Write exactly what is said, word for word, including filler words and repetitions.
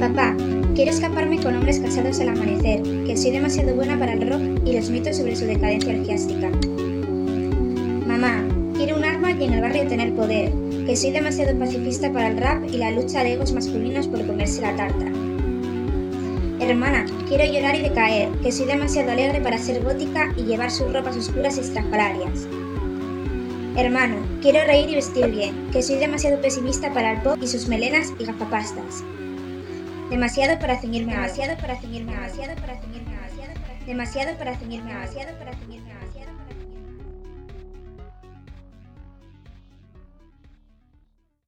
Papá, quiero escaparme con hombres casados al amanecer, que soy demasiado buena para el rock y los mitos sobre su decadencia orgiástica. Mamá, quiero un arma y en el barrio tener poder, que soy demasiado pacifista para el rap y la lucha de egos masculinos por comerse la tarta. Hermana, quiero llorar y decaer, que soy demasiado alegre para ser gótica y llevar sus ropas oscuras y estrafalarias. Hermano, quiero reír y vestir bien, que soy demasiado pesimista para el pop y sus melenas y gafapastas. Demasiado para ceñirme, demasiado para ceñirme, demasiado para ceñirme, demasiado para ceñirme, demasiado para ceñirme, demasiado para ceñirme.